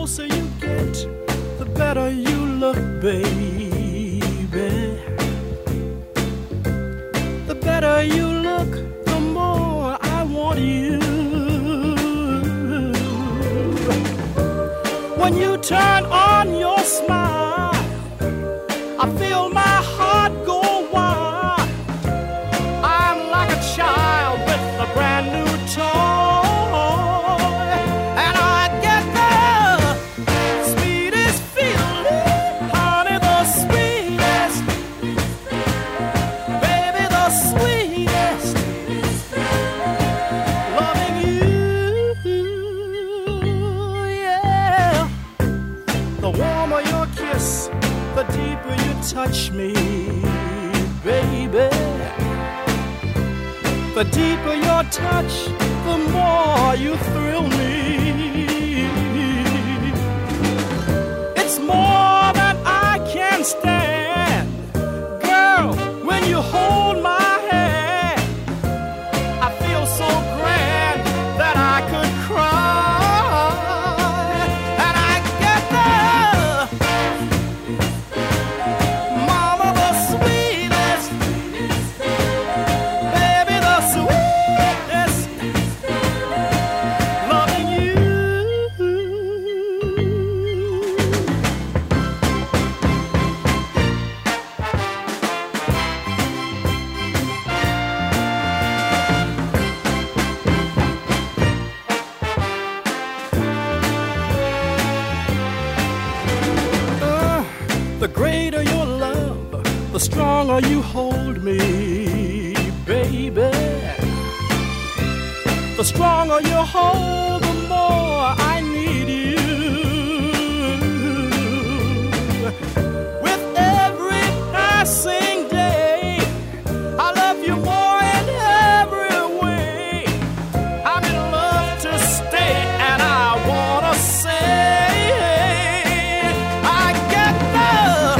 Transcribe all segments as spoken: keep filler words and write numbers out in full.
closer you get, the better you look, baby. The better you look, the more I want you. When you turn on your smile, I feel my heart go wild. I'm like a child with a brand new toy, and I get the sweetest feeling, honey, the sweetest, baby, the sweetest, loving you, yeah. The warmer your kiss, the deeper you touch me, baby. The deeper your touch, the more you thrill me. It's more than I can stand. Girl, when you hold my hand, I feel so grand that I could cry. And I get the mama, the sweetest, baby, the sweetest, loving you. Uh, the greater your love, the stronger you hold me, baby. The stronger you hold, the more I need you. With every passing day, I love you more in every way. I'm in love to stay, and I wanna say, I get the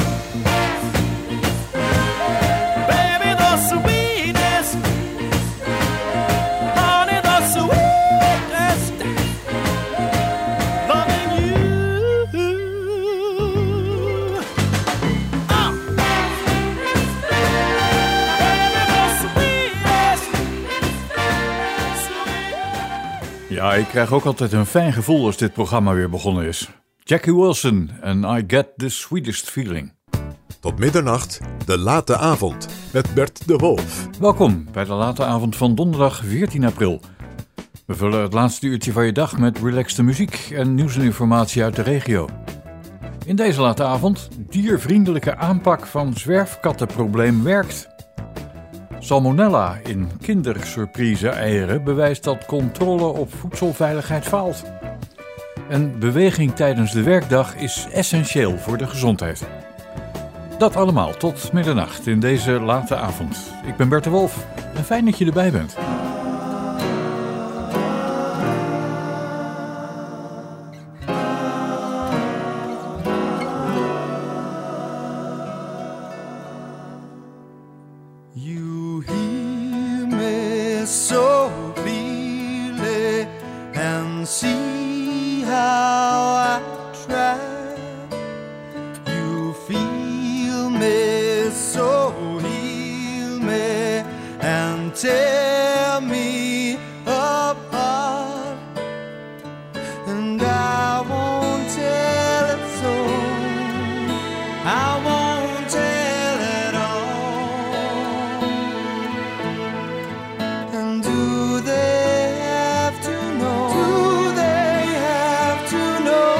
baby, the sweetest, honey, the sweetest, loving you. Ah. Baby, the sweetest, sweet. Ja, ik krijg ook altijd een fijn gevoel als dit programma weer begonnen is. Jackie Wilson en I Get the Sweetest Feeling. Tot middernacht, de late avond, met Bert de Wolf. Welkom bij de late avond van donderdag veertien april. We vullen het laatste uurtje van je dag met relaxte muziek en nieuws en informatie uit de regio. In deze late avond, diervriendelijke aanpak van zwerfkattenprobleem werkt. Salmonella in kindersurprise-eieren bewijst dat controle op voedselveiligheid faalt. En beweging tijdens de werkdag is essentieel voor de gezondheid. Dat allemaal tot middernacht in deze late avond. Ik ben Bert de Wolf en fijn dat je erbij bent. You hear me so clearly and see how I try. You feel me, so heal me and tear me apart. And I won't tell it so. I won't tell it all. And do they have to know? Do they have to know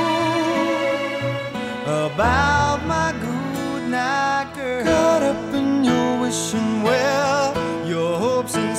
about my good night girl? Caught up in your wishing well, your hopes and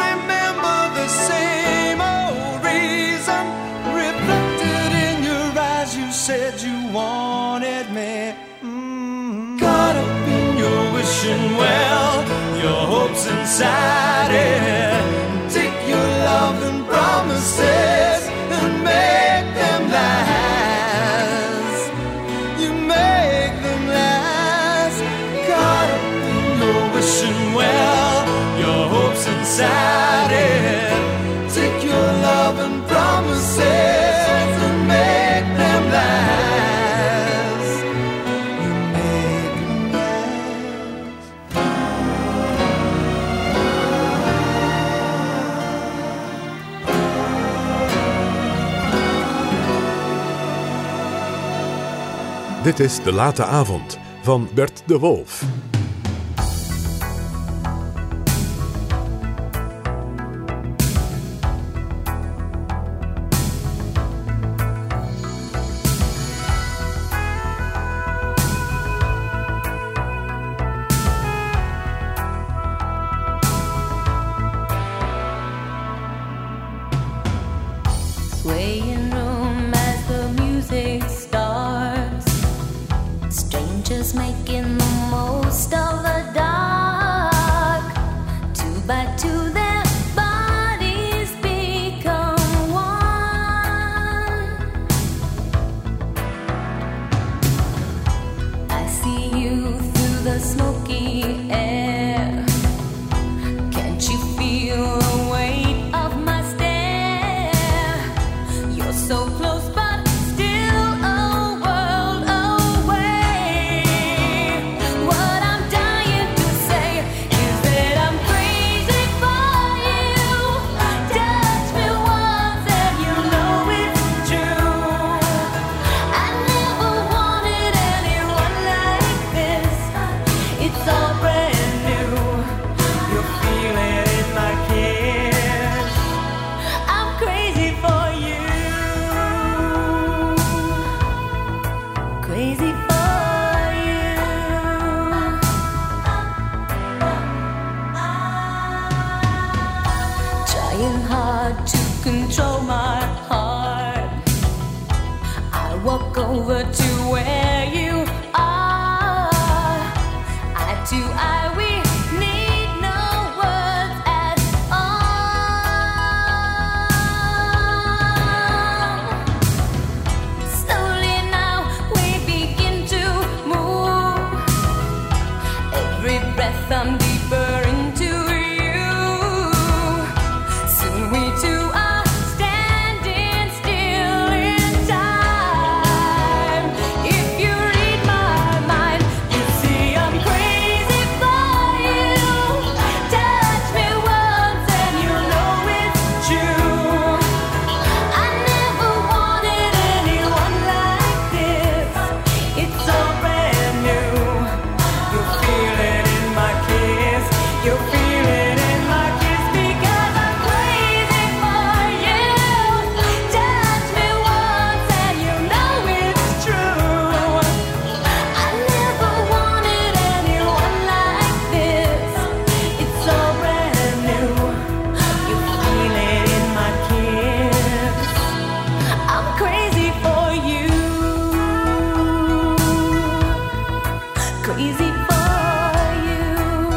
remember the same old reason reflected in your eyes. You said you wanted me. Mm. Caught up in your wishing well, your hopes inside it. Take your love and promises and make them last. You make them last. Caught up in your wishing well, your hopes inside it. Take your love and promises and make them last. You make them last. Dit is De Late Avond van Bert de Wolf. Swaying room as the music starts, strangers making the most of the dark. Two by two their bodies become one. I see you through the smoky air. Can't you feel the weight of my stare? You're so close but still a world away. What I'm dying to say is that I'm crazy for you. Touch me once and you know it's true. I never wanted anyone like this. It's all brand new. You'll feel it in my kiss. I'm crazy for you. Crazy for you. Trying hard to control my heart. I walk over to where you are. Eye to eye, we need no words at all. Slowly now we begin to move. Every breath I'm deeper into you. Soon we two are standing still in time. If you read my mind, you see I'm crazy for you. Touch me once and you know it's true. I never wanted anyone like this. It's all brand new. You'll feel it in my kiss. You'll feel it in my kiss because I'm crazy for you. Touch me once and you know it's true. I never wanted anyone like this. It's all brand new. You feel it in my kiss. I'm crazy for you. Crazy for you.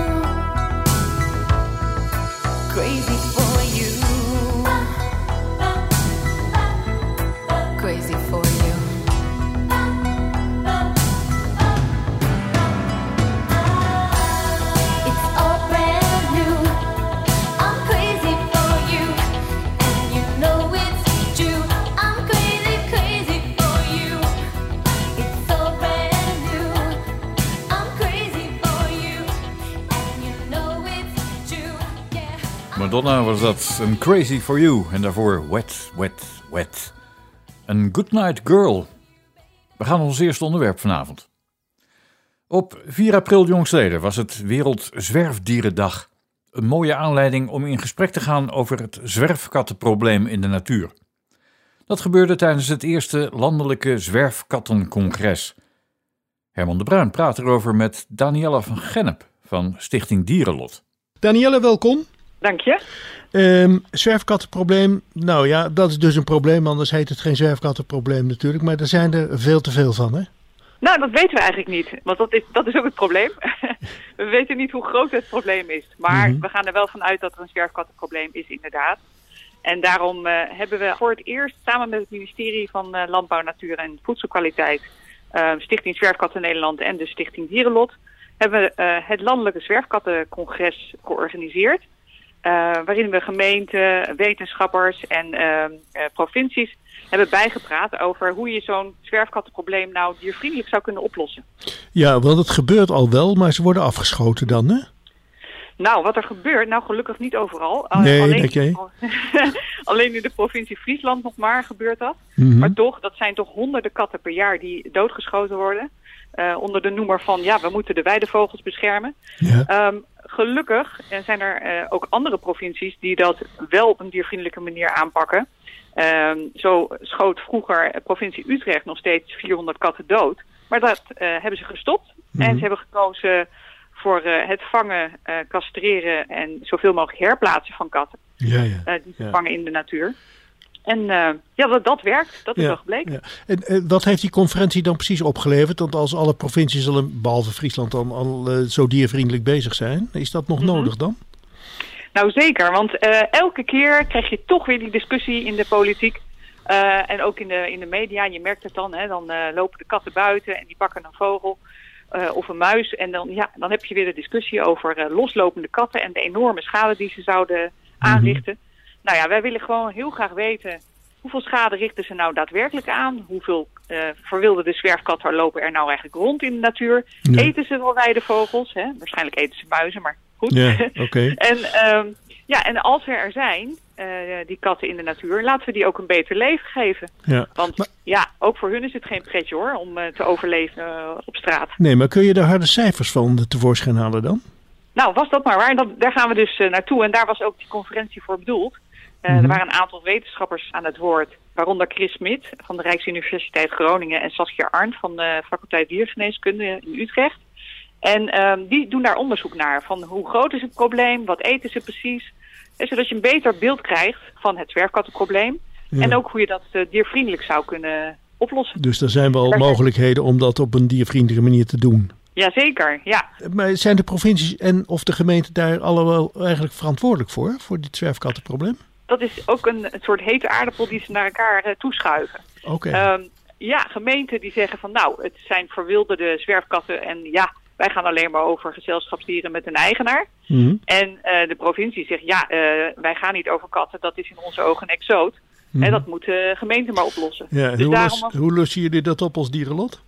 Crazy for you. Crazy for you. It's all brand new. I'm crazy for you, and you know it's true. I'm crazy, crazy for you. It's all brand new. I'm crazy for you, and you know it's true. Yeah. Madonna was dat, een Crazy For You. En daarvoor Wet, Wet, Wet. Een Goodnight Girl. We gaan ons eerste onderwerp vanavond. Op vier april jongstleden was het Wereldzwerfdierendag. Een mooie aanleiding om in gesprek te gaan over het zwerfkattenprobleem in de natuur. Dat gebeurde tijdens het eerste landelijke zwerfkattencongres. Herman de Bruin praat erover met Danielle van Gennep van Stichting Dierenlot. Danielle, welkom. Dank je. Um, zwerfkattenprobleem, nou ja, dat is dus een probleem, anders heet het geen zwerfkattenprobleem natuurlijk. Maar er zijn er veel te veel van, hè? Nou, dat weten we eigenlijk niet. Want dat is, dat is ook het probleem. We weten niet hoe groot het probleem is. Maar Mhm. we gaan er wel van uit dat er een zwerfkattenprobleem is, inderdaad. En daarom uh, hebben we voor het eerst samen met het ministerie van uh, Landbouw, Natuur en Voedselkwaliteit, uh, Stichting Zwerfkatten Nederland en de Stichting Dierenlot, hebben we uh, het Landelijke Zwerfkattencongres georganiseerd. Uh, waarin we gemeenten, wetenschappers en uh, uh, provincies hebben bijgepraat over hoe je zo'n zwerfkattenprobleem nou diervriendelijk zou kunnen oplossen. Ja, want het gebeurt al wel, maar ze worden afgeschoten dan, hè? Nou, wat er gebeurt, nou gelukkig niet overal. Uh, Nee, alleen, denk jij? alleen in de provincie Friesland nog maar gebeurt dat. Mhm. Maar toch, dat zijn toch honderden katten per jaar die doodgeschoten worden. Uh, onder de noemer van, ja, we moeten de weidevogels beschermen. Ja. Um, gelukkig uh, zijn er uh, ook andere provincies die dat wel op een diervriendelijke manier aanpakken. Um, zo schoot vroeger uh, provincie Utrecht nog steeds vierhonderd katten dood. Maar dat uh, hebben ze gestopt. Mhm. En ze hebben gekozen voor uh, het vangen, uh, castreren en zoveel mogelijk herplaatsen van katten. Ja, ja. Uh, die ze Ja. vangen in de natuur. En uh, ja, dat, dat werkt. Dat is Ja, wel gebleken. ja. En eh, wat heeft die conferentie dan precies opgeleverd? Want als alle provincies, al, behalve Friesland, dan al eh, zo diervriendelijk bezig zijn, is dat nog Mhm. nodig dan? Nou zeker, want uh, elke keer krijg je toch weer die discussie in de politiek. Uh, en ook in de, in de media. Je merkt het dan, hè, dan uh, lopen de katten buiten en die pakken een vogel uh, of een muis. En dan, ja, dan heb je weer de discussie over uh, loslopende katten en de enorme schade die ze zouden aanrichten. Nou ja, wij willen gewoon heel graag weten hoeveel schade richten ze nou daadwerkelijk aan? Hoeveel uh, verwilderde zwerfkatten lopen er nou eigenlijk rond in de natuur? Ja. Eten ze wel weidevogels? Hè? Waarschijnlijk eten ze muizen, maar goed. Ja, oké. en, um, ja, en als we er zijn, uh, die katten in de natuur, laten we die ook een beter leven geven. Ja. Want Maar- ja, ook voor hun is het geen pretje hoor, om uh, te overleven uh, op straat. Nee, maar kun je daar harde cijfers van tevoorschijn halen dan? Nou, was dat maar waar. Dat, daar gaan we dus uh, naartoe en daar was ook die conferentie voor bedoeld. Uh, Mhm. Er waren een aantal wetenschappers aan het woord, waaronder Chris Smit van de Rijksuniversiteit Groningen en Saskia Arndt van de faculteit Diergeneeskunde in Utrecht. En um, die doen daar onderzoek naar, van hoe groot is het probleem, wat eten ze precies. En zodat je een beter beeld krijgt van het zwerfkattenprobleem. Ja. En ook hoe je dat uh, diervriendelijk zou kunnen oplossen. Dus er zijn wel Daar- mogelijkheden om dat op een diervriendelijke manier te doen. Jazeker, ja. Maar zijn de provincies en of de gemeenten daar allemaal eigenlijk verantwoordelijk voor? Voor dit zwerfkattenprobleem? Dat is ook een, een soort hete aardappel die ze naar elkaar uh, toeschuiven. Oké. Um, ja, gemeenten die zeggen van nou, het zijn verwilderde zwerfkatten en ja, wij gaan alleen maar over gezelschapsdieren met een eigenaar. Mhm. En uh, de provincie zegt ja, uh, wij gaan niet over katten, dat is in onze ogen een exoot. Mhm. En dat moet de gemeente maar oplossen. Ja, dus hoe, daarom los, hoe lossen jullie dat op als dierenlot?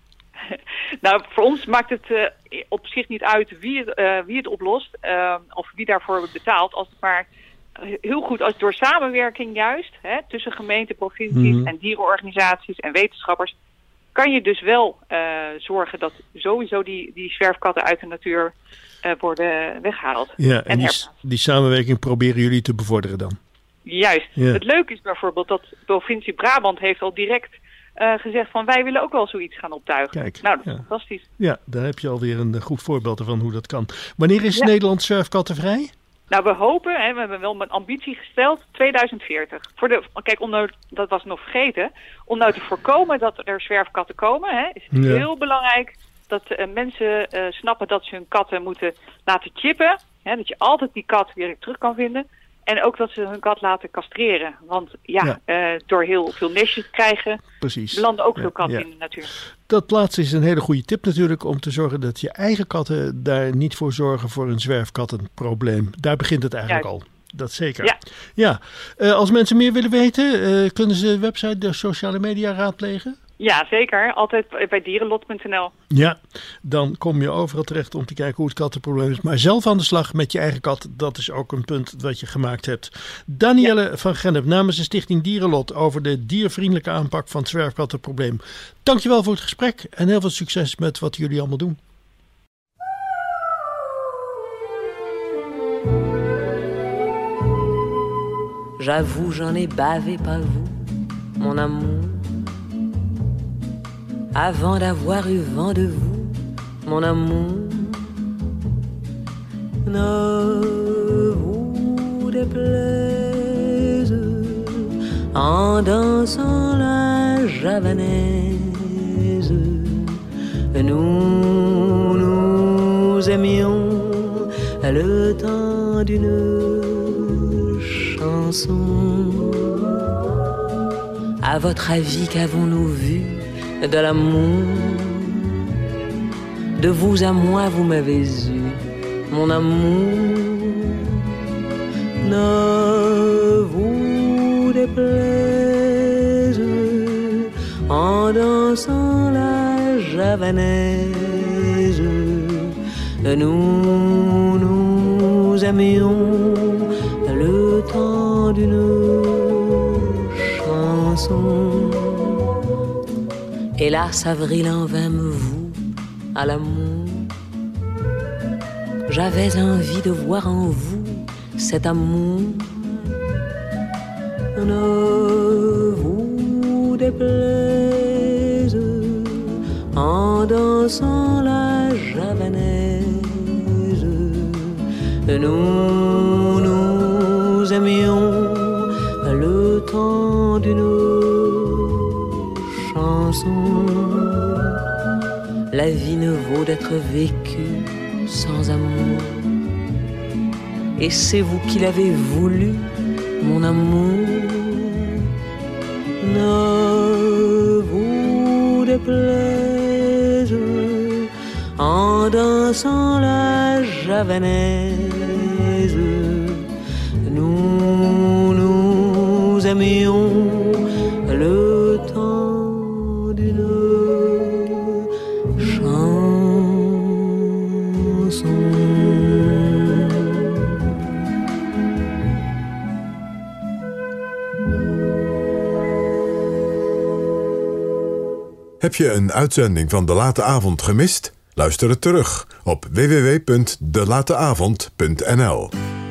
Nou, voor ons maakt het uh, op zich niet uit wie het, uh, wie het oplost uh, of wie daarvoor betaalt. Als het maar heel goed, als door samenwerking juist hè, tussen gemeenten, provincies Mhm. en dierenorganisaties en wetenschappers, kan je dus wel uh, zorgen dat sowieso die, die zwerfkatten uit de natuur uh, worden weggehaald. Ja, en en die, herplaatst. die samenwerking proberen jullie te bevorderen dan? Juist. Ja. Het leuke is bijvoorbeeld dat de provincie Brabant heeft al direct uh, gezegd van wij willen ook wel zoiets gaan optuigen. Kijk, nou, dat is ja. fantastisch. Ja, daar heb je alweer een eh, goed voorbeeld van hoe dat kan. Wanneer is Ja. Nederland zwerfkattenvrij? Nou, we hopen, hè, we hebben wel een ambitie gesteld, tweeduizend veertig. Voor de, kijk, om nou, dat was ik nog vergeten, om nou te voorkomen dat er zwerfkatten komen, hè, is het Ja. heel belangrijk dat uh, mensen uh, snappen dat ze hun katten moeten laten chippen. Hè, dat je altijd die kat weer terug kan vinden. En ook dat ze hun kat laten castreren. Want ja, Ja. Uh, door heel veel nestjes te krijgen, Precies. belanden ook Ja, veel katten ja. in de natuur. Dat laatste is een hele goede tip natuurlijk om te zorgen dat je eigen katten daar niet voor zorgen voor een zwerfkattenprobleem. Daar begint het eigenlijk Juist. al. Dat zeker. Ja. Ja. Uh, als mensen meer willen weten, uh, kunnen ze de website, de sociale media raadplegen? Ja, zeker. Altijd bij dierenlot punt n l. Ja, dan kom je overal terecht om te kijken hoe het kattenprobleem is. Maar zelf aan de slag met je eigen kat, dat is ook een punt dat je gemaakt hebt. Danielle ja. van Gennep namens de Stichting Dierenlot over de diervriendelijke aanpak van het zwerfkattenprobleem. Dankjewel voor het gesprek en heel veel succes met wat jullie allemaal doen. J'avoue, j'en ai bavé, pas vous, mon amour. Avant d'avoir eu vent de vous, mon amour. Ne vous déplaise, en dansant la javanaise, nous nous aimions le temps d'une chanson. À votre avis, qu'avons-nous vu de l'amour? De vous à moi, vous m'avez eu, mon amour. Ne vous déplaise, en dansant la javanaise, nous nous aimions le temps d'une chanson. Hélas, avril en vint me voue à l'amour. J'avais envie de voir en vous cet amour. Ne vous déplaise, en dansant la javanaise, nous nous aimions le temps d'une chanson. La vie ne vaut d'être vécue sans amour, et c'est vous qui l'avez voulu, mon amour. Ne vous déplaise, en dansant la javanaise, nous nous aimions le temps d'une chanson. Heb je een uitzending van De Late Avond gemist? Luister het terug op w w w punt de late avond punt n l.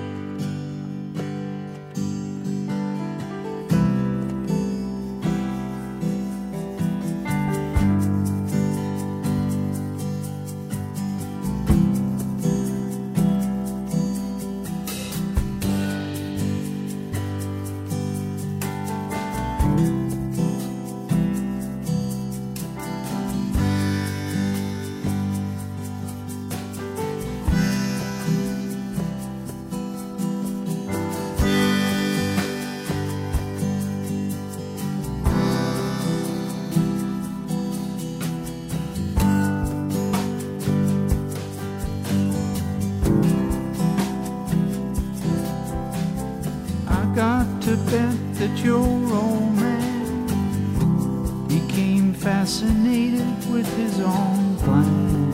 Got to bet that your old man became fascinated with his own plan.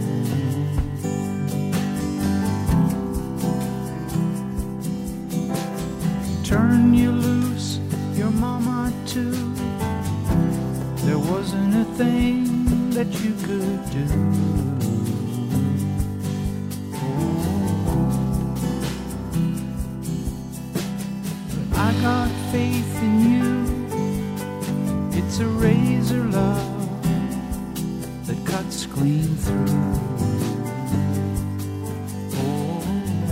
Turn you loose, your mama too. There wasn't a thing that you could do. I got faith in you. It's a razor love that cuts clean through. Oh,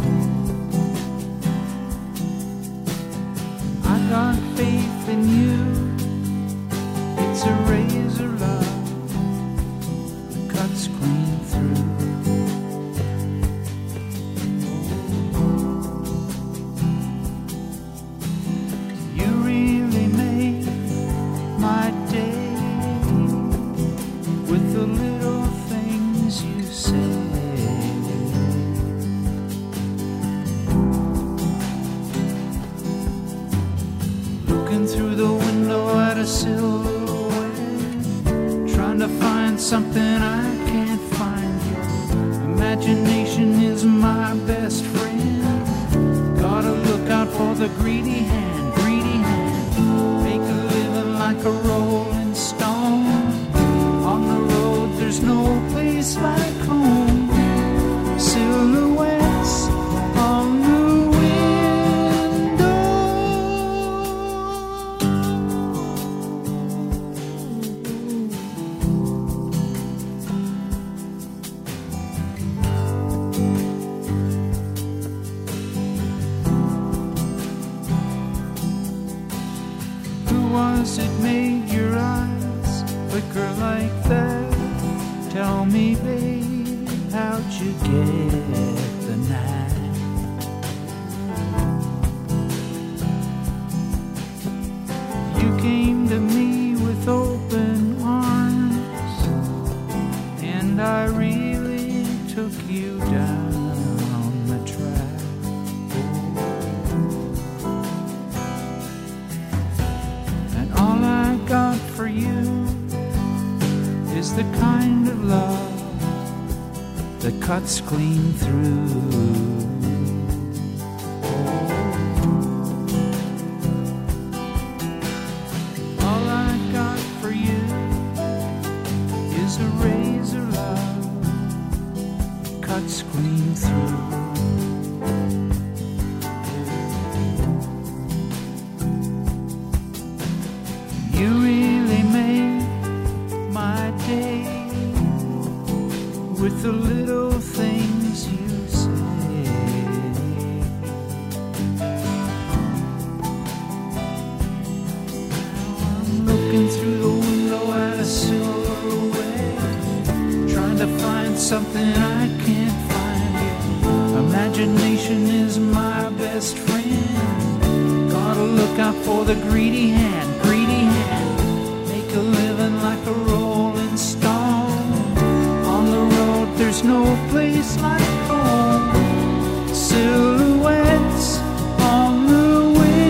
I got faith in you. It's a razor love that cuts clean through. Something I can't find yet. Imagination is my best friend. Gotta look out for the greedy hand, greedy hand. Make a living like a rolling stone. On the road there's no place like home. Silhouettes on the was it made your eyes flicker like that? Tell me, babe, how'd you get the night? You came to me with open arms, and I really took you down the track. And all I got for you is the kind of love that cuts clean through. Scream through. You really made my day with the little things you say. I'm looking through the window at a silhouette, trying to find something I can't. Imagination is my best friend. Gotta look out for the greedy hand, greedy hand. Make a living like a rolling stone. On the road, there's no place like home. Silhouettes on the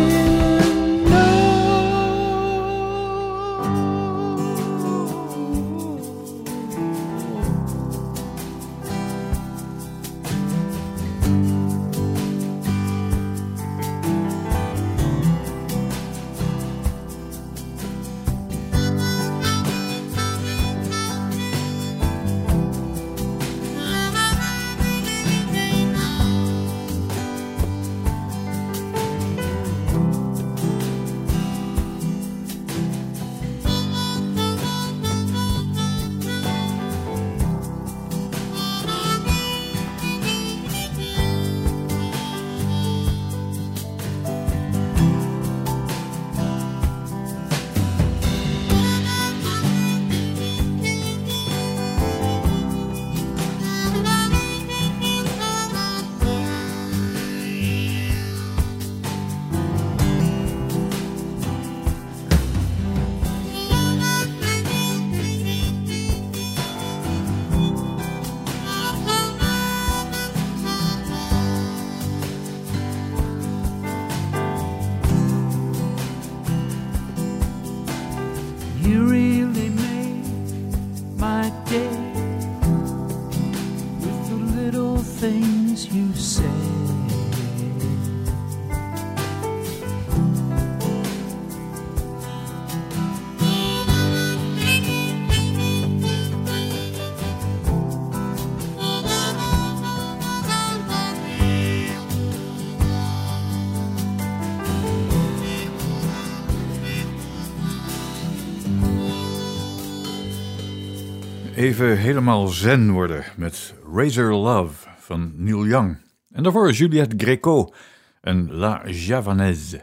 Even helemaal zen worden met Razor Love van Neil Young. En daarvoor Juliette Gréco en La Javanaise.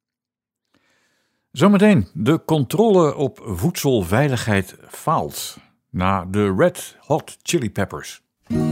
Zometeen, de controle op voedselveiligheid faalt na de Red Hot Chili Peppers.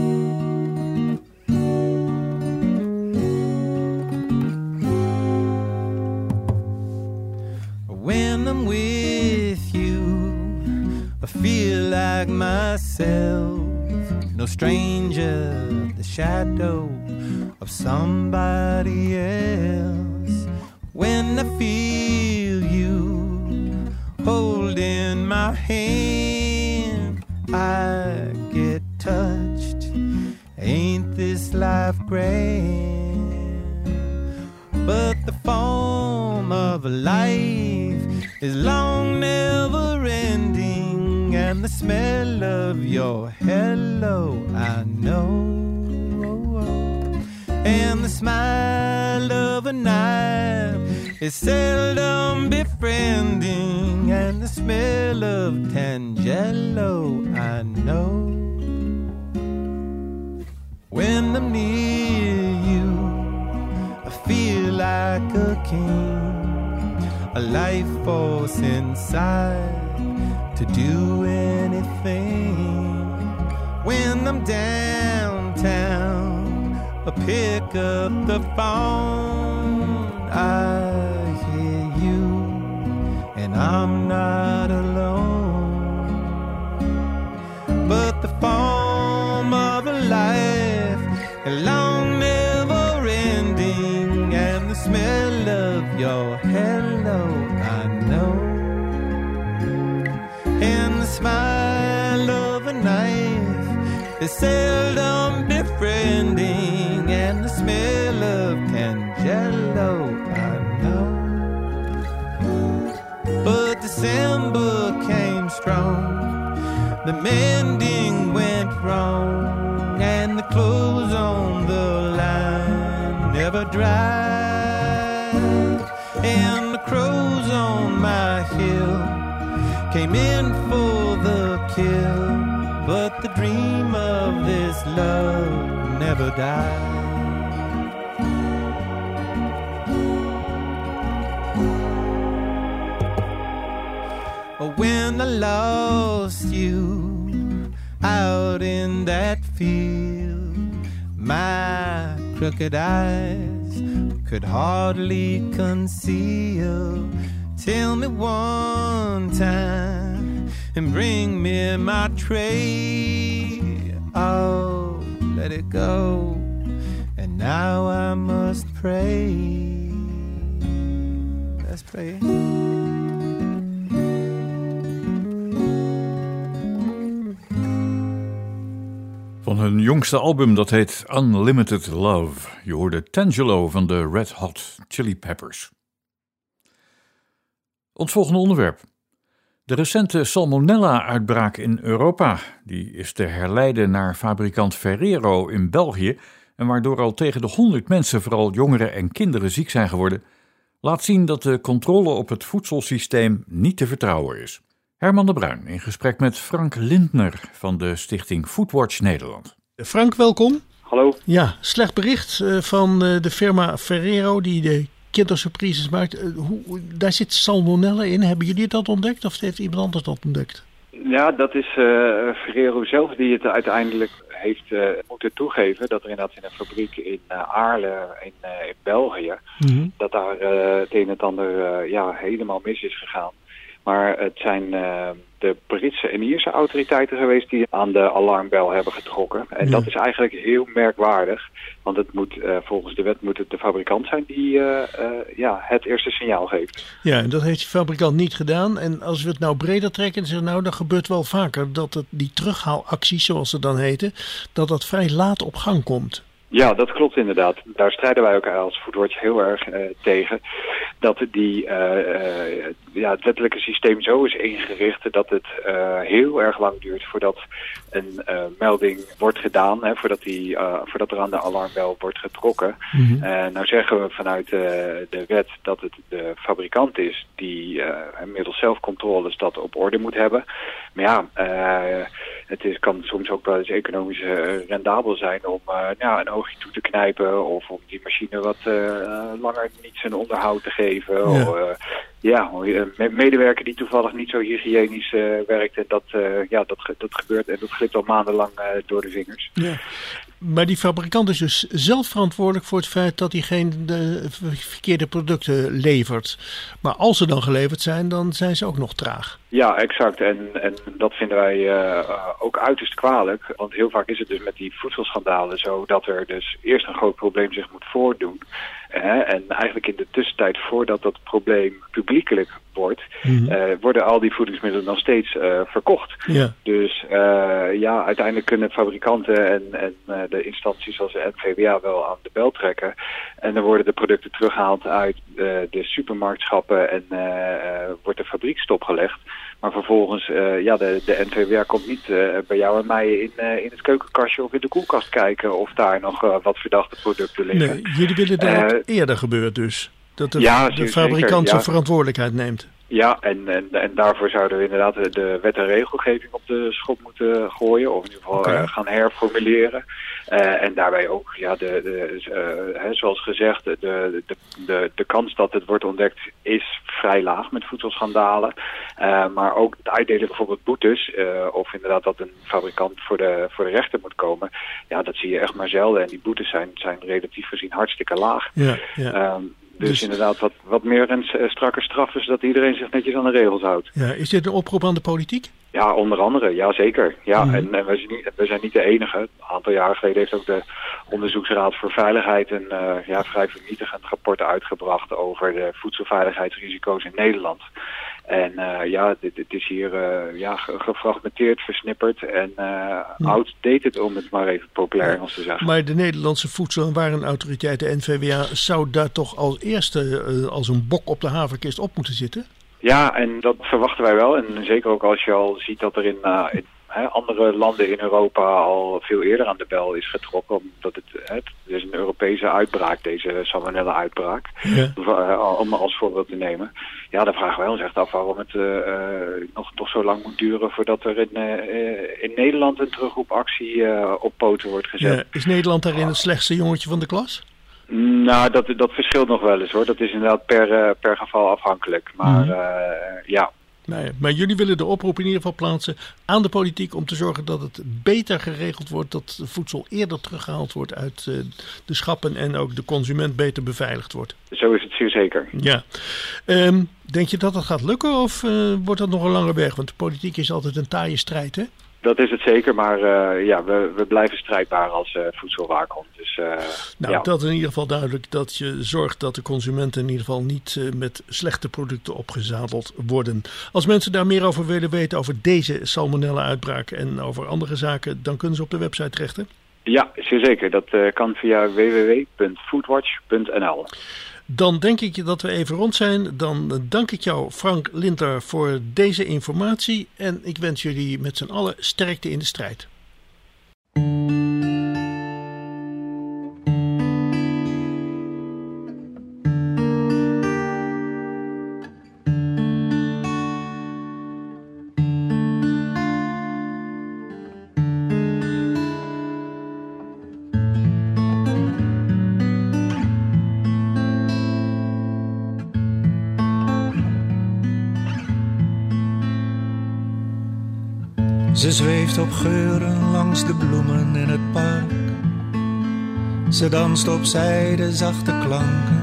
When I'm with you, I feel like myself, no stranger, the shadow of somebody else. When I feel you holding my hand, I get touched. Ain't this life grand? But the form of life is long, never ending, and the smell of your hello I know, and the smile of a knife is seldom befriending, and the smell of Tangelo I know. When I'm near you, I feel like a king. a life force inside to do anything. When I'm downtown, I pick up the phone, I hear you, and I'm not alone. But the form of a life, a long never ending, and the smell of your hello, I know, and the smile of a knife is seldom befriending, and the smell of Tangelo, I know. But December came strong, the mending went wrong, and the clothes on the line never dried, and the crows on my hill came in for the kill, but the dream of this love never died. When I lost you out in that field, my crooked eyes could hardly conceal. Tell me one time and bring me my tray. Oh, let it go, and now I must pray. Let's pray. Van hun jongste album, dat heet Unlimited Love. Je hoorde Tangelo van de Red Hot Chili Peppers. Ons volgende onderwerp. De recente salmonella-uitbraak in Europa. Die is te herleiden naar fabrikant Ferrero in België, en waardoor al tegen de honderd mensen, vooral jongeren en kinderen, ziek zijn geworden, laat zien dat de controle op het voedselsysteem niet te vertrouwen is. Herman de Bruin in gesprek met Frank Lindner van de stichting Foodwatch Nederland. Frank, welkom. Hallo. Ja, slecht bericht uh, van uh, de firma Ferrero die de kindersurprises maakt. Uh, hoe, daar zit salmonella in. Hebben jullie dat ontdekt of heeft iemand anders dat ontdekt? Ja, dat is uh, Ferrero zelf die het uiteindelijk heeft uh, moeten toegeven. Dat er inderdaad in een fabriek in uh, Aarle in, uh, in België, mm-hmm. dat daar uh, het een en het ander uh, ja, helemaal mis is gegaan. Maar het zijn uh, de Britse en Ierse autoriteiten geweest die aan de alarmbel hebben getrokken. En ja. dat is eigenlijk heel merkwaardig. Want het moet, uh, volgens de wet moet het de fabrikant zijn die uh, uh, ja, het eerste signaal geeft. Ja, en dat heeft de fabrikant niet gedaan. En als we het nou breder trekken en zeggen, nou, dat gebeurt wel vaker dat het, die terughaalacties, zoals ze dan heten, dat dat vrij laat op gang komt. Ja, dat klopt inderdaad. Daar strijden wij ook als Foodwatch heel erg uh, tegen. Dat die, uh, uh, ja, het wettelijke systeem zo is ingericht dat het uh, heel erg lang duurt voordat een uh, melding wordt gedaan. Hè, voordat, die, uh, voordat er aan de alarmbel wordt getrokken. Mm-hmm. Uh, nou zeggen we vanuit uh, de wet dat het de fabrikant is die uh, middels zelfcontroles dat op orde moet hebben. Maar ja, uh, het is, kan soms ook wel eens economisch uh, rendabel zijn om uh, ja, een oogje toe te knijpen of om die machine wat uh, langer niet zijn onderhoud te geven. Ja. Of, uh, ja, een medewerker die toevallig niet zo hygiënisch uh, werkt en dat, uh, ja, dat, dat gebeurt en dat glipt al maandenlang uh, door de vingers. Ja. Maar die fabrikant is dus zelf verantwoordelijk voor het feit dat hij geen de verkeerde producten levert. Maar als ze dan geleverd zijn, dan zijn ze ook nog traag. Ja, exact. En, en dat vinden wij uh, ook uiterst kwalijk. Want heel vaak is het dus met die voedselschandalen zo dat er dus eerst een groot probleem zich moet voordoen. Uh, en eigenlijk in de tussentijd, voordat dat probleem publiekelijk wordt, mm-hmm. uh, worden al die voedingsmiddelen nog steeds uh, verkocht. Ja. Dus uh, ja, uiteindelijk kunnen fabrikanten en, en uh, de instanties zoals de N V W A wel aan de bel trekken. En dan worden de producten teruggehaald uit uh, de supermarktschappen en uh, uh, wordt de fabriek stopgelegd. Maar vervolgens, uh, ja, de, de N V W A komt niet uh, bij jou en mij in, uh, in het keukenkastje of in de koelkast kijken of daar nog uh, wat verdachte producten liggen. Nee, jullie willen dat uh, eerder gebeurt dus. Dat de, ja, de fabrikant zijn ja. verantwoordelijkheid neemt. Ja, en, en, en daarvoor zouden we inderdaad de, de wet en regelgeving op de schop moeten gooien. Of in ieder geval Okay. uh, gaan herformuleren. Uh, en daarbij ook, ja, de, de, uh, hè, zoals gezegd, de, de, de, de kans dat het wordt ontdekt is vrij laag met voedselschandalen. Uh, maar ook het uitdelen bijvoorbeeld boetes, uh, of inderdaad dat een fabrikant voor de, voor de rechter moet komen. Ja, dat zie je echt maar zelden. En die boetes zijn, zijn relatief gezien hartstikke laag. Ja, ja. Um, Dus, Dus- inderdaad wat, wat meer een uh, strakke straf is dat iedereen zich netjes aan de regels houdt. Ja, is dit een oproep aan de politiek? Ja, onder andere. Ja, zeker. Ja, Mhm. en, en we, zijn niet, we zijn niet de enige. Een aantal jaren geleden heeft ook de Onderzoeksraad voor Veiligheid een uh, ja, vrij vernietigend rapport uitgebracht over de voedselveiligheidsrisico's in Nederland. En uh, ja, dit, dit is hier uh, ja, ge- gefragmenteerd, versnipperd en uh, outdated, om het maar even populair Engels te zeggen. Maar de Nederlandse Voedsel- en Warenautoriteit, de N V W A, zou daar toch als eerste uh, als een bok op de haverkist op moeten zitten? Ja, en dat verwachten wij wel. En zeker ook als je al ziet dat er in, uh, in hè, andere landen in Europa al veel eerder aan de bel is getrokken. Omdat het, hè, het is een Europese uitbraak, deze salmonella-uitbraak. Ja. Uh, om als voorbeeld te nemen. Ja, dan vragen wij ons echt af waarom het uh, uh, nog, nog zo lang moet duren voordat er in, uh, in Nederland een terugroepactie uh, op poten wordt gezet. Ja, is Nederland daarin het slechtste jongetje van de klas? Nou, dat, dat verschilt nog wel eens hoor. Dat is inderdaad per, uh, per geval afhankelijk. Maar Mhm. uh, ja... Nou ja, maar jullie willen de oproep in ieder geval plaatsen aan de politiek om te zorgen dat het beter geregeld wordt, dat voedsel eerder teruggehaald wordt uit uh, de schappen en ook de consument beter beveiligd wordt. Zo is het zeer zeker. Ja. Um, denk je dat dat gaat lukken of uh, wordt dat nog een lange weg? Want de politiek is altijd een taaie strijd, hè? Dat is het zeker, maar uh, ja, we, we blijven strijdbaar als uh, voedselwaakhond. Dus, uh, nou, ja. dat is in ieder geval duidelijk dat je zorgt dat de consumenten in ieder geval niet uh, met slechte producten opgezadeld worden. Als mensen daar meer over willen weten, over deze salmonella-uitbraak en over andere zaken, dan kunnen ze op de website terecht, hè? Ja, zeer zeker. Dat uh, kan via w w w punt foodwatch punt n l. Dan denk ik dat we even rond zijn. Dan dank ik jou, Frank Linter, voor deze informatie. En ik wens jullie met z'n allen sterkte in de strijd. Ze zweeft op geuren langs de bloemen in het park. Ze danst op zijde zachte klanken.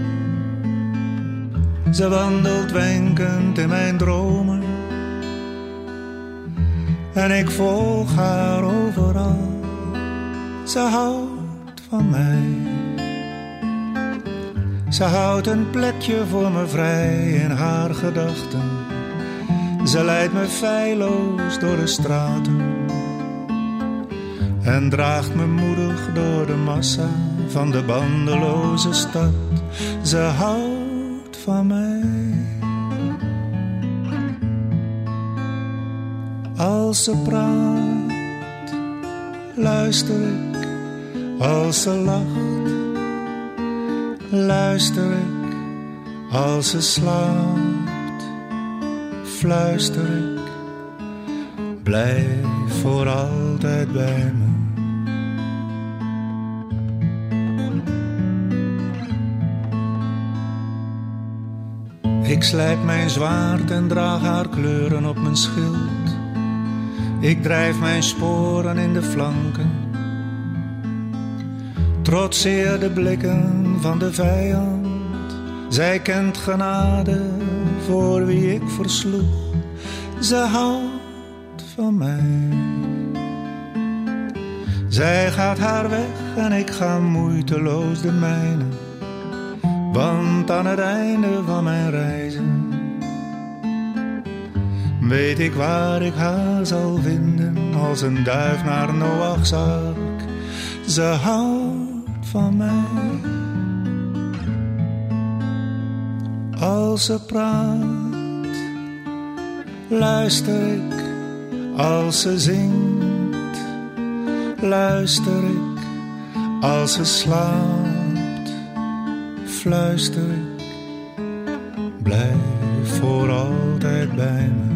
Ze wandelt wenkend in mijn dromen. En ik volg haar overal. Ze houdt van mij. Ze houdt een plekje voor me vrij in haar gedachten. Ze leidt me feilloos door de straten en draagt me moedig door de massa van de bandeloze stad. Ze houdt van mij. Als ze praat, luister ik. Als ze lacht, luister ik. Als ze slaapt, fluister ik, blijf voor altijd bij me. Ik slijp mijn zwaard en draag haar kleuren op mijn schild. Ik drijf mijn sporen in de flanken. Trotseer de blikken van de vijand. Zij kent genade voor wie ik versloeg. Ze houdt van mij. Zij gaat haar weg en ik ga moeiteloos de mijne. Want aan het einde van mijn reizen weet ik waar ik haar zal vinden. Als een duif naar Noach's ark. Ze houdt van mij. Als ze praat, luister ik. Als ze zingt, luister ik. Als ze slaapt, fluister ik. Blijf voor altijd bij me.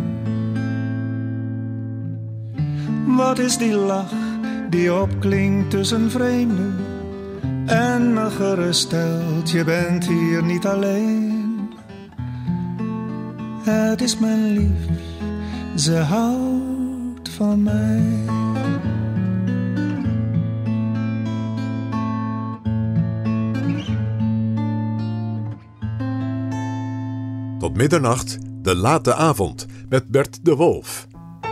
Wat is die lach die opklinkt tussen vreemden en me geruststelt, je bent hier niet alleen. Het is mijn lief, ze houdt van mij. Tot middernacht, de late avond, met Bert de Wolf.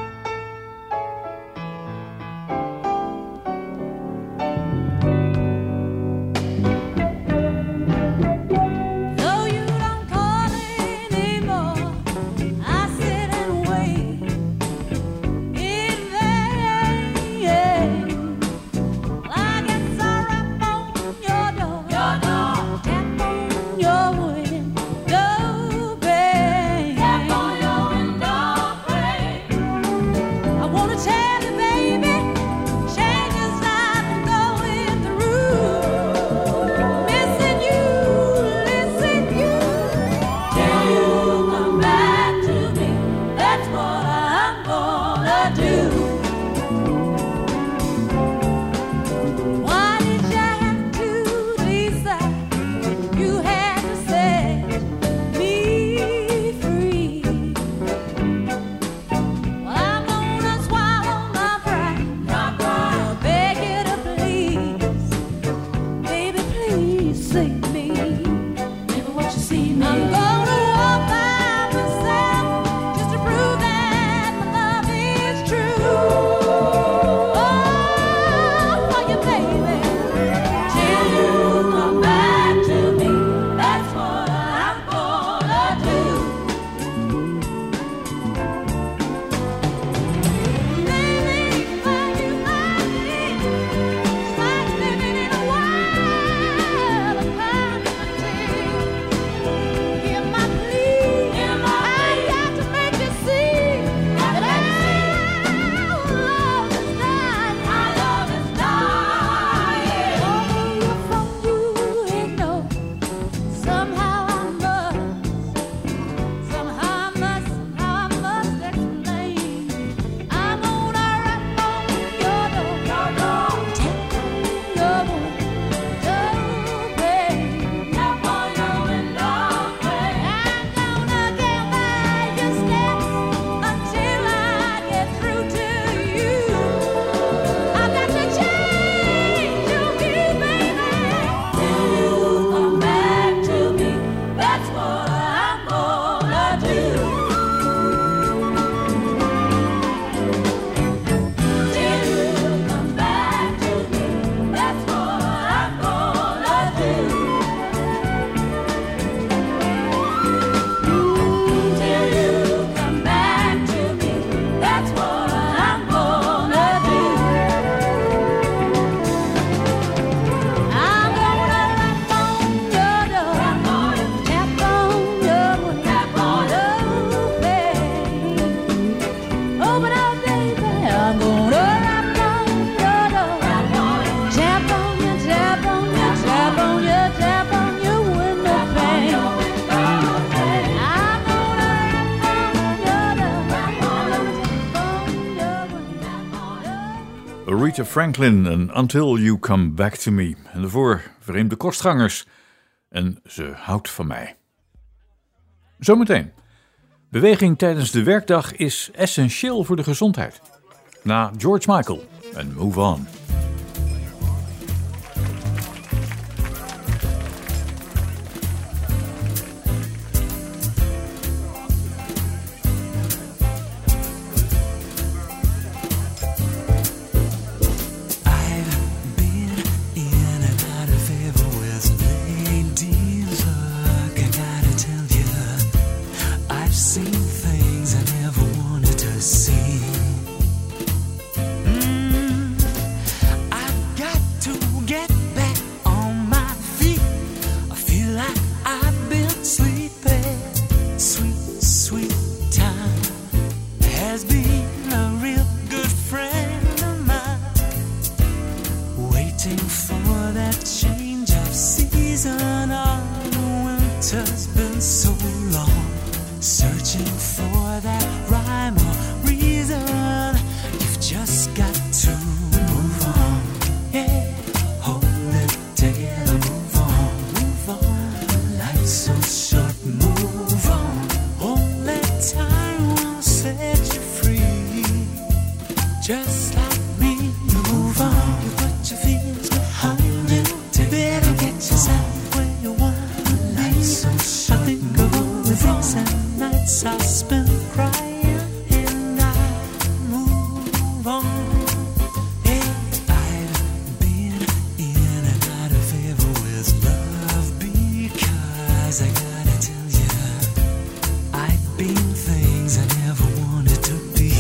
Aretha Franklin en Until You Come Back to Me. En daarvoor Vreemde Kostgangers en Ze houdt van mij. Zometeen. Beweging tijdens de werkdag is essentieel voor de gezondheid. Na George Michael en Move On. See. Mm. Days and nights I spent crying, and I move on. Hey, I've been in and out of favor with love because I gotta tell you, I've been things I never wanted to be.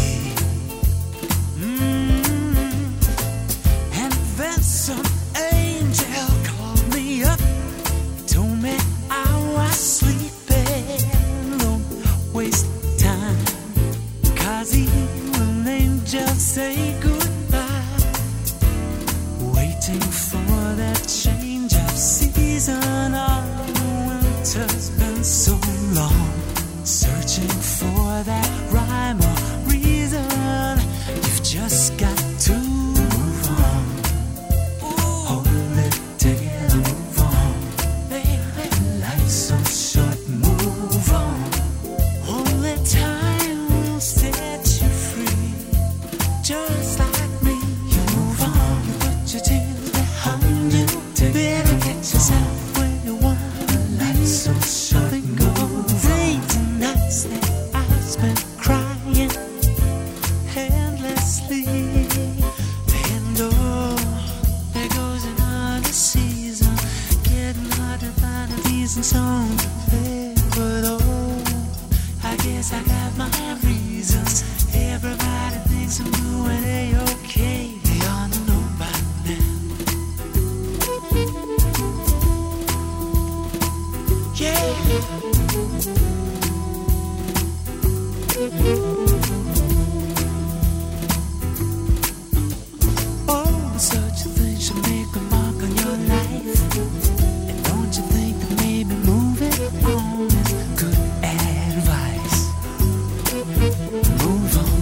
Mm-hmm. And then some angel called me up, told me I was sleeping. Don't waste time, 'cause even angels say goodbye. Waiting for that change of season. All the winter's been so long, searching for that rhyme or reason. You've just got to move on. Hold it together, move on. Baby, life's so short, move on. Only time will set you free, just like me. You move on, you put your tears behind you. Better get yourself where you want to be. Life's so short, think of days and nights that I spent crying endlessly. And oh, there goes another season, getting hard to find a decent song to play. But oh, I guess I got my reasons. Everybody thinks I'm doing A-okay. They all know by now. Yeah. Oh, such a thing should make a mark on your life. And don't you think that maybe moving on is good advice? Move on.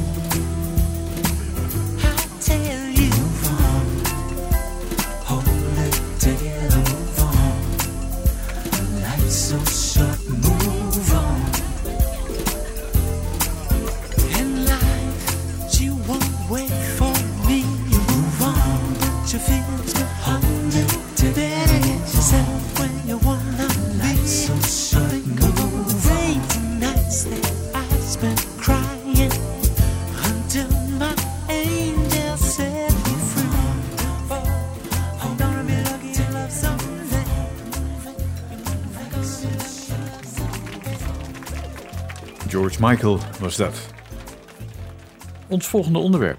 I tell you, move on. Hold it together, move on. Life's so short, move on. And life, she won't wait for me. You move on, put your feelings behind you. Better get yourself where you wanna be. Life's so short, think of days and nights that I spent crying until my angel set me free. Oh, I'm gonna be lucky to love someday. George Michael was dat. Ons volgende onderwerp.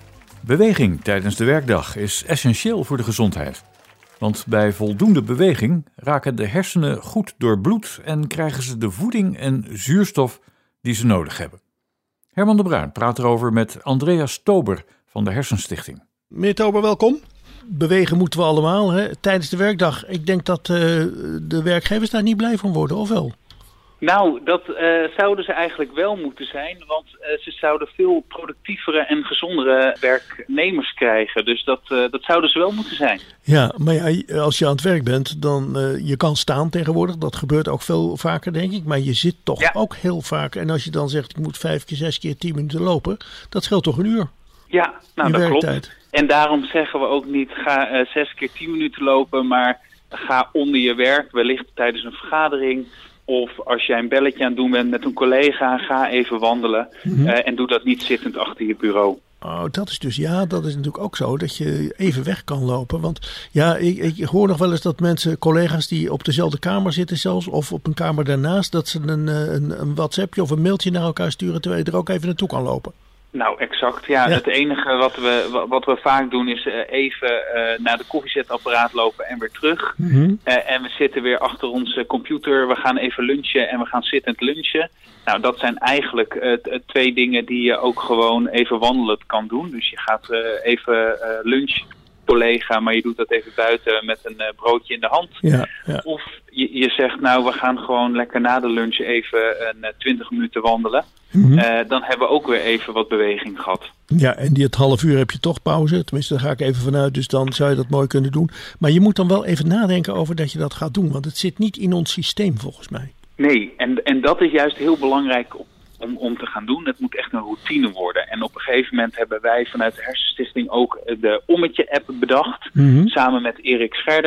Beweging tijdens de werkdag is essentieel voor de gezondheid. Want bij voldoende beweging raken de hersenen goed doorbloed en krijgen ze de voeding en zuurstof die ze nodig hebben. Herman de Bruin praat erover met Andreas Tober van de Hersenstichting. Meneer Tober, welkom. Bewegen moeten we allemaal hè? Tijdens de werkdag. Ik denk dat uh, de werkgevers daar niet blij van worden, of wel? Nou, dat uh, zouden ze eigenlijk wel moeten zijn, want uh, ze zouden veel productievere en gezondere werknemers krijgen. Dus dat, uh, dat zouden ze wel moeten zijn. Ja, maar ja, als je aan het werk bent, dan uh, je kan staan tegenwoordig. Dat gebeurt ook veel vaker, denk ik. Maar je zit toch ja. ook heel vaak. En als je dan zegt, ik moet vijf keer, zes keer, tien minuten lopen, dat scheelt toch een uur? Ja, nou je dat werktijd. Klopt. En daarom zeggen we ook niet, ga uh, zes keer tien minuten lopen, maar ga onder je werk, wellicht tijdens een vergadering. Of als jij een belletje aan het doen bent met een collega, ga even wandelen. Mm-hmm. uh, en doe dat niet zittend achter je bureau. Oh, dat is dus, ja, dat is natuurlijk ook zo, dat je even weg kan lopen. Want ja, ik, ik hoor nog wel eens dat mensen, collega's die op dezelfde kamer zitten zelfs, of op een kamer daarnaast, dat ze een, een, een WhatsAppje of een mailtje naar elkaar sturen, terwijl je er ook even naartoe kan lopen. Nou, exact. Ja, ja. Het enige wat we, wat we vaak doen is uh, even uh, naar de koffiezetapparaat lopen en weer terug. Mm-hmm. Uh, en we zitten weer achter onze computer. We gaan even lunchen en we gaan zittend lunchen. Nou, dat zijn eigenlijk uh, t- twee dingen die je ook gewoon even wandelend kan doen. Dus je gaat uh, even uh, lunchen, collega, maar je doet dat even buiten met een uh, broodje in de hand. Ja, ja. Of je, je zegt, nou, we gaan gewoon lekker na de lunch even een uh, twintig minuten wandelen. Mm-hmm. Uh, dan hebben we ook weer even wat beweging gehad. Ja, en die het half uur heb je toch pauze. Tenminste, daar ga ik even vanuit. Dus dan zou je dat mooi kunnen doen. Maar je moet dan wel even nadenken over dat je dat gaat doen. Want het zit niet in ons systeem volgens mij. Nee, en, en dat is juist heel belangrijk om, om te gaan doen. Het moet echt een routine worden. En op een gegeven moment hebben wij vanuit de Hersenstichting ook de Ommetje-app bedacht. Mm-hmm. Samen met Erik Scherder.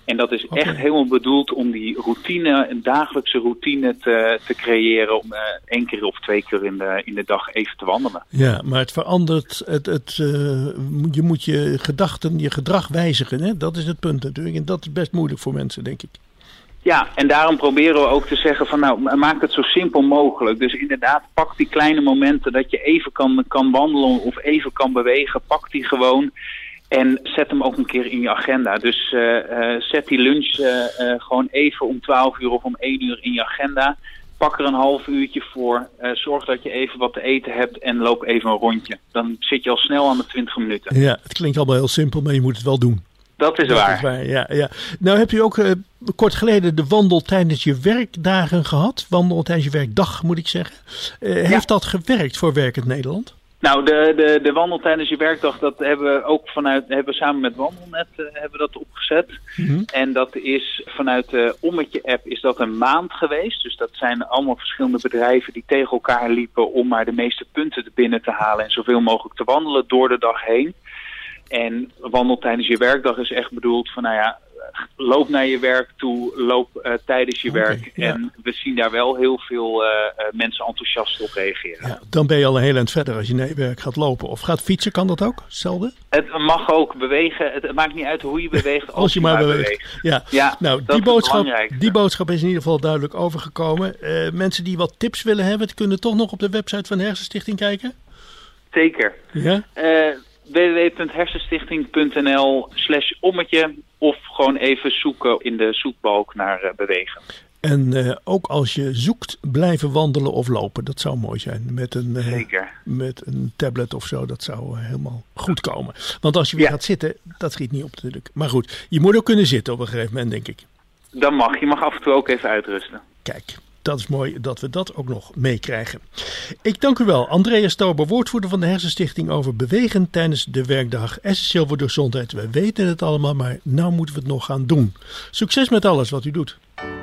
En dat is Oké. echt helemaal bedoeld om die routine, een dagelijkse routine te, te creëren. Om uh, één keer of twee keer in de, in de dag even te wandelen. Ja, maar het verandert, het, het, uh, je moet je gedachten, je gedrag wijzigen. Hè? Dat is het punt natuurlijk. En dat is best moeilijk voor mensen, denk ik. Ja, en daarom proberen we ook te zeggen van nou, maak het zo simpel mogelijk. Dus inderdaad, pak die kleine momenten dat je even kan, kan wandelen of even kan bewegen. Pak die gewoon en zet hem ook een keer in je agenda. Dus uh, uh, zet die lunch uh, uh, gewoon even om twaalf uur of om één uur in je agenda. Pak er een half uurtje voor. Uh, zorg dat je even wat te eten hebt en loop even een rondje. Dan zit je al snel aan de twintig minuten. Ja, het klinkt allemaal heel simpel, maar je moet het wel doen. Dat is dat waar. Is waar ja, ja. Nou heb je ook uh, kort geleden de wandel tijdens je werkdagen gehad. Wandel tijdens je werkdag, moet ik zeggen. Uh, ja. Heeft dat gewerkt voor Werkend Nederland? Nou, de, de, de wandel tijdens je werkdag, dat hebben we ook vanuit, hebben we samen met Wandelnet uh, hebben we dat opgezet. Mm-hmm. En dat is vanuit de Ommetje-app is dat een maand geweest. Dus dat zijn allemaal verschillende bedrijven die tegen elkaar liepen om maar de meeste punten te binnen te halen en zoveel mogelijk te wandelen door de dag heen. En wandel tijdens je werkdag is echt bedoeld van, nou ja, loop naar je werk toe, loop uh, tijdens je okay, werk. Ja. En we zien daar wel heel veel uh, uh, mensen enthousiast op reageren. Ja, dan ben je al een heel eind verder als je naar je werk gaat lopen. Of gaat fietsen, kan dat ook? Hetzelfde? Het mag ook bewegen. Het, het maakt niet uit hoe je beweegt als, als je, je maar beweegt. beweegt. Ja, ja nou, die boodschap, die boodschap is in ieder geval duidelijk overgekomen. Uh, mensen die wat tips willen hebben, kunnen toch nog op de website van de Hersenstichting kijken? Zeker. Ja? Uh, w w w punt hersenstichting punt n l slash ommetje of gewoon even zoeken in de zoekbalk naar uh, bewegen. En uh, ook als je zoekt, blijven wandelen of lopen. Dat zou mooi zijn. Met een, uh, Zeker. Met een tablet of zo. Dat zou uh, helemaal goed komen. Want als je weer ja. gaat zitten, dat schiet niet op natuurlijk. Maar goed, je moet ook kunnen zitten op een gegeven moment, denk ik. Dan mag. Je mag af en toe ook even uitrusten. Kijk. Dat is mooi dat we dat ook nog meekrijgen. Ik dank u wel, Andrea Stober, woordvoerder van de Hersenstichting over bewegen tijdens de werkdag. Essentieel voor de gezondheid. We weten het allemaal, maar nou moeten we het nog gaan doen. Succes met alles wat u doet.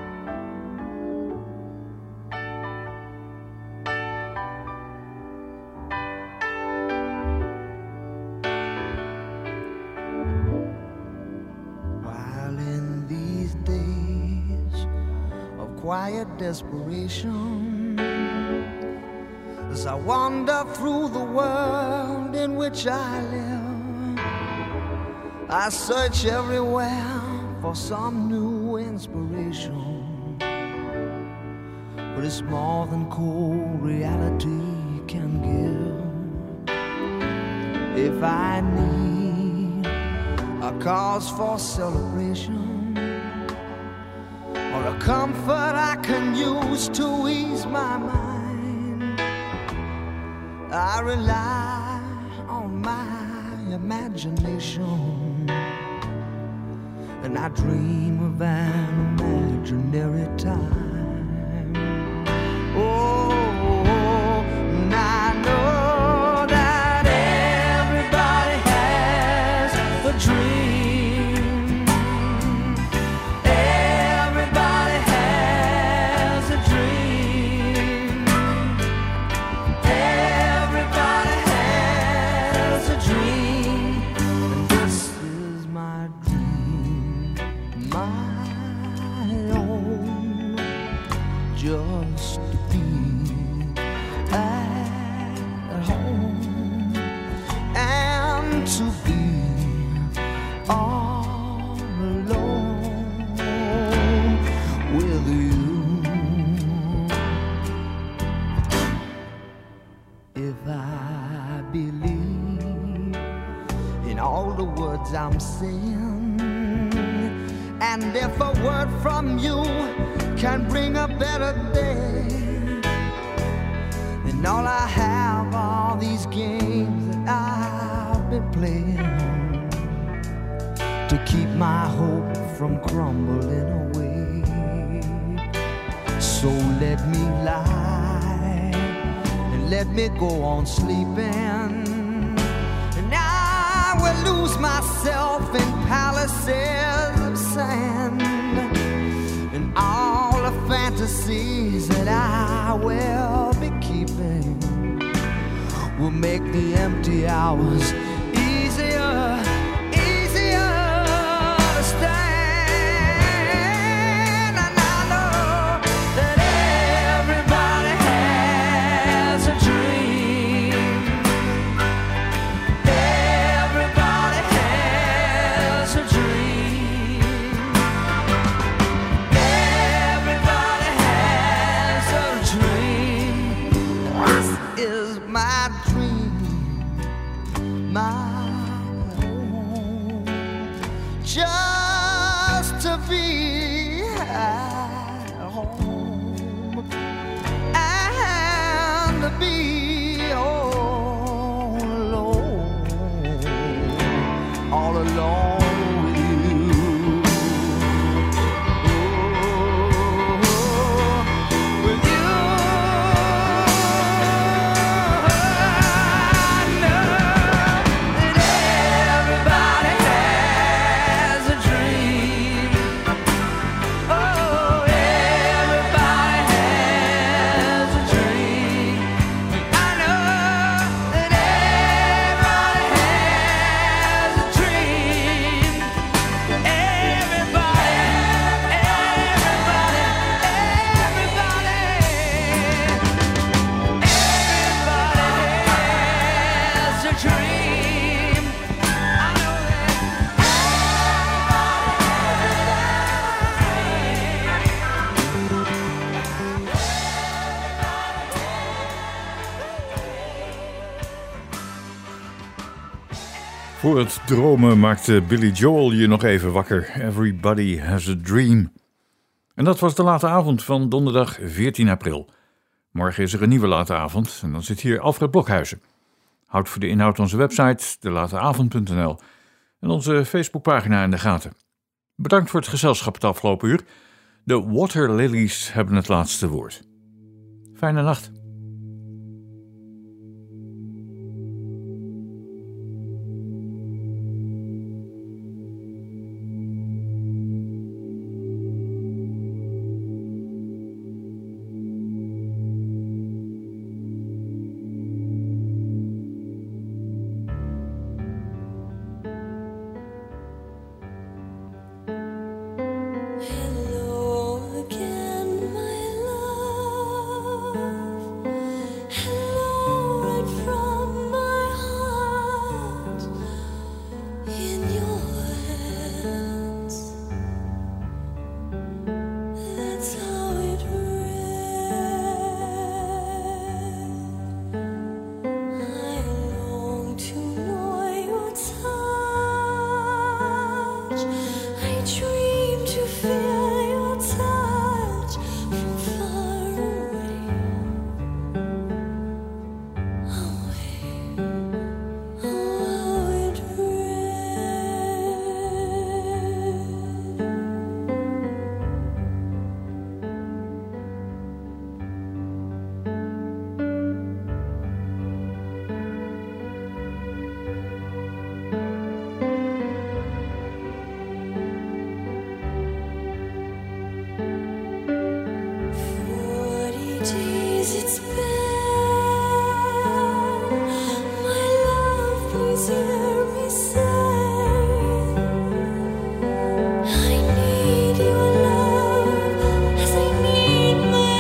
Quiet desperation as I wander through the world in which I live. I search everywhere for some new inspiration, but it's more than cold reality can give. If I need a cause for celebration or a comfort I can use to ease my mind, I rely on my imagination, and I dream of an imaginary time. Oh, and I know that everybody has a dream. I'm saying, and if a word from you can bring a better day, then all I have are these games that I've been playing to keep my hope from crumbling away. So let me lie and let me go on sleeping. I will lose myself in palaces of sand, and all the fantasies that I will be keeping will make the empty hours easier, easier to stand. my dream, my home, just to be at home and to be all alone, all alone. Voor het dromen maakte Billy Joel je nog even wakker. Everybody has a dream. En dat was de late avond van donderdag veertien april. Morgen is er een nieuwe late avond en dan zit hier Alfred Blokhuizen. Houd voor de inhoud onze website, de late avond punt n l en onze Facebookpagina in de gaten. Bedankt voor het gezelschap het afgelopen uur. De Water Lilies hebben het laatste woord. Fijne nacht. Hello again, my love. Hello right from my heart in your hands. That's how it read. I long to know your touch. I dream to feel your touch from far away, away. Oh, how it read. Forty days it's been, my love, please hear me say, I need your love as I need my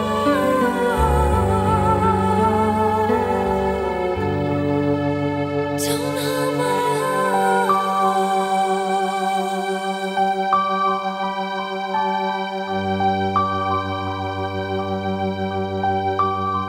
heart. Don't harm my heart.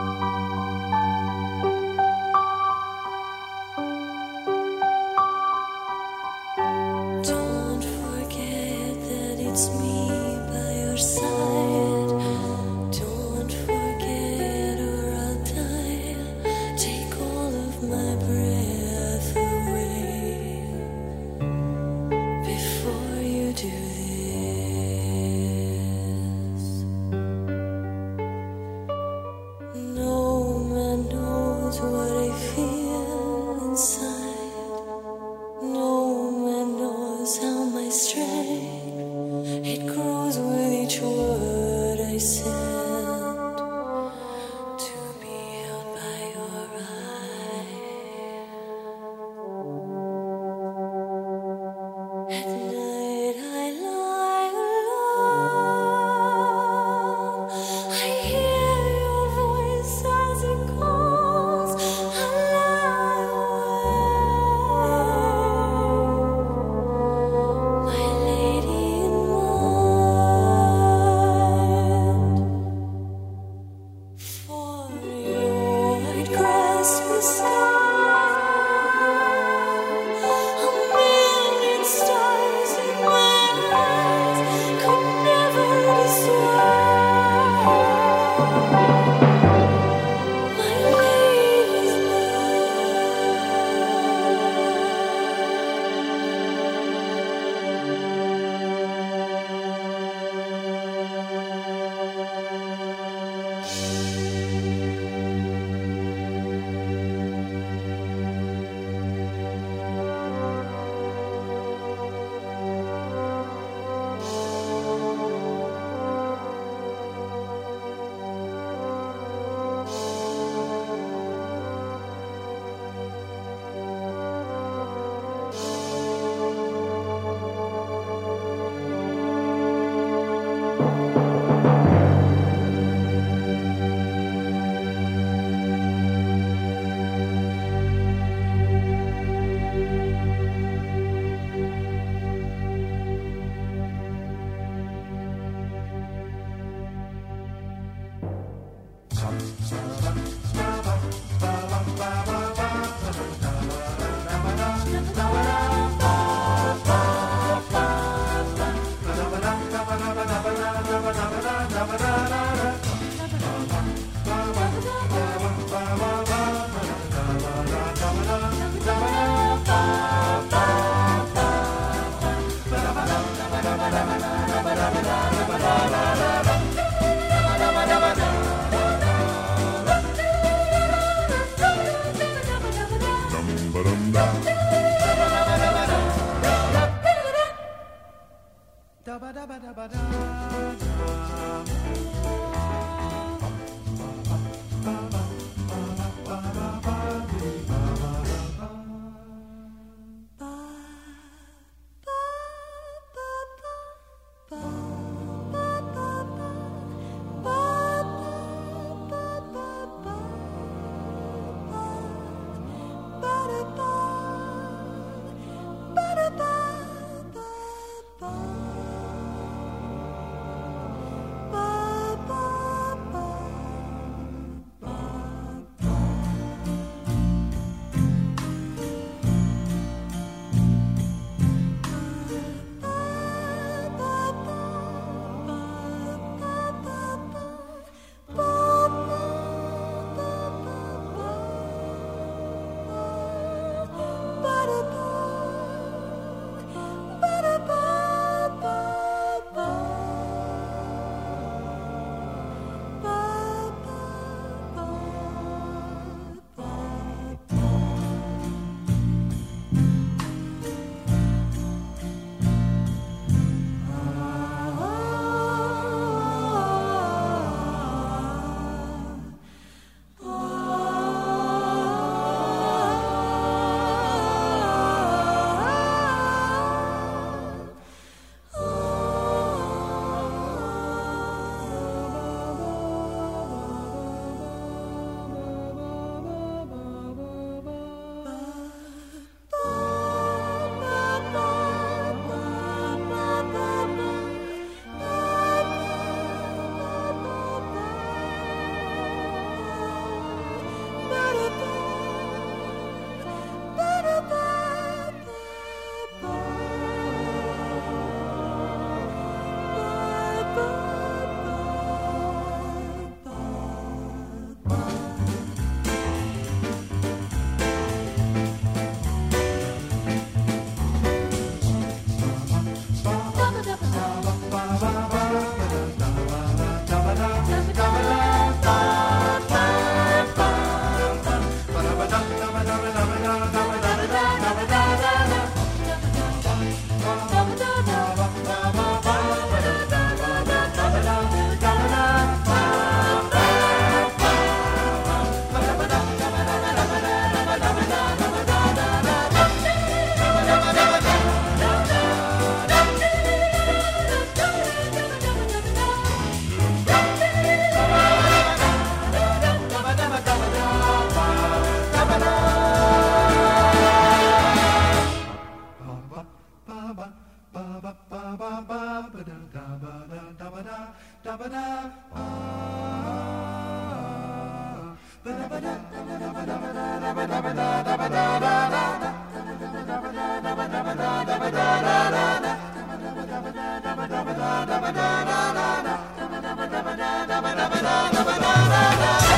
Da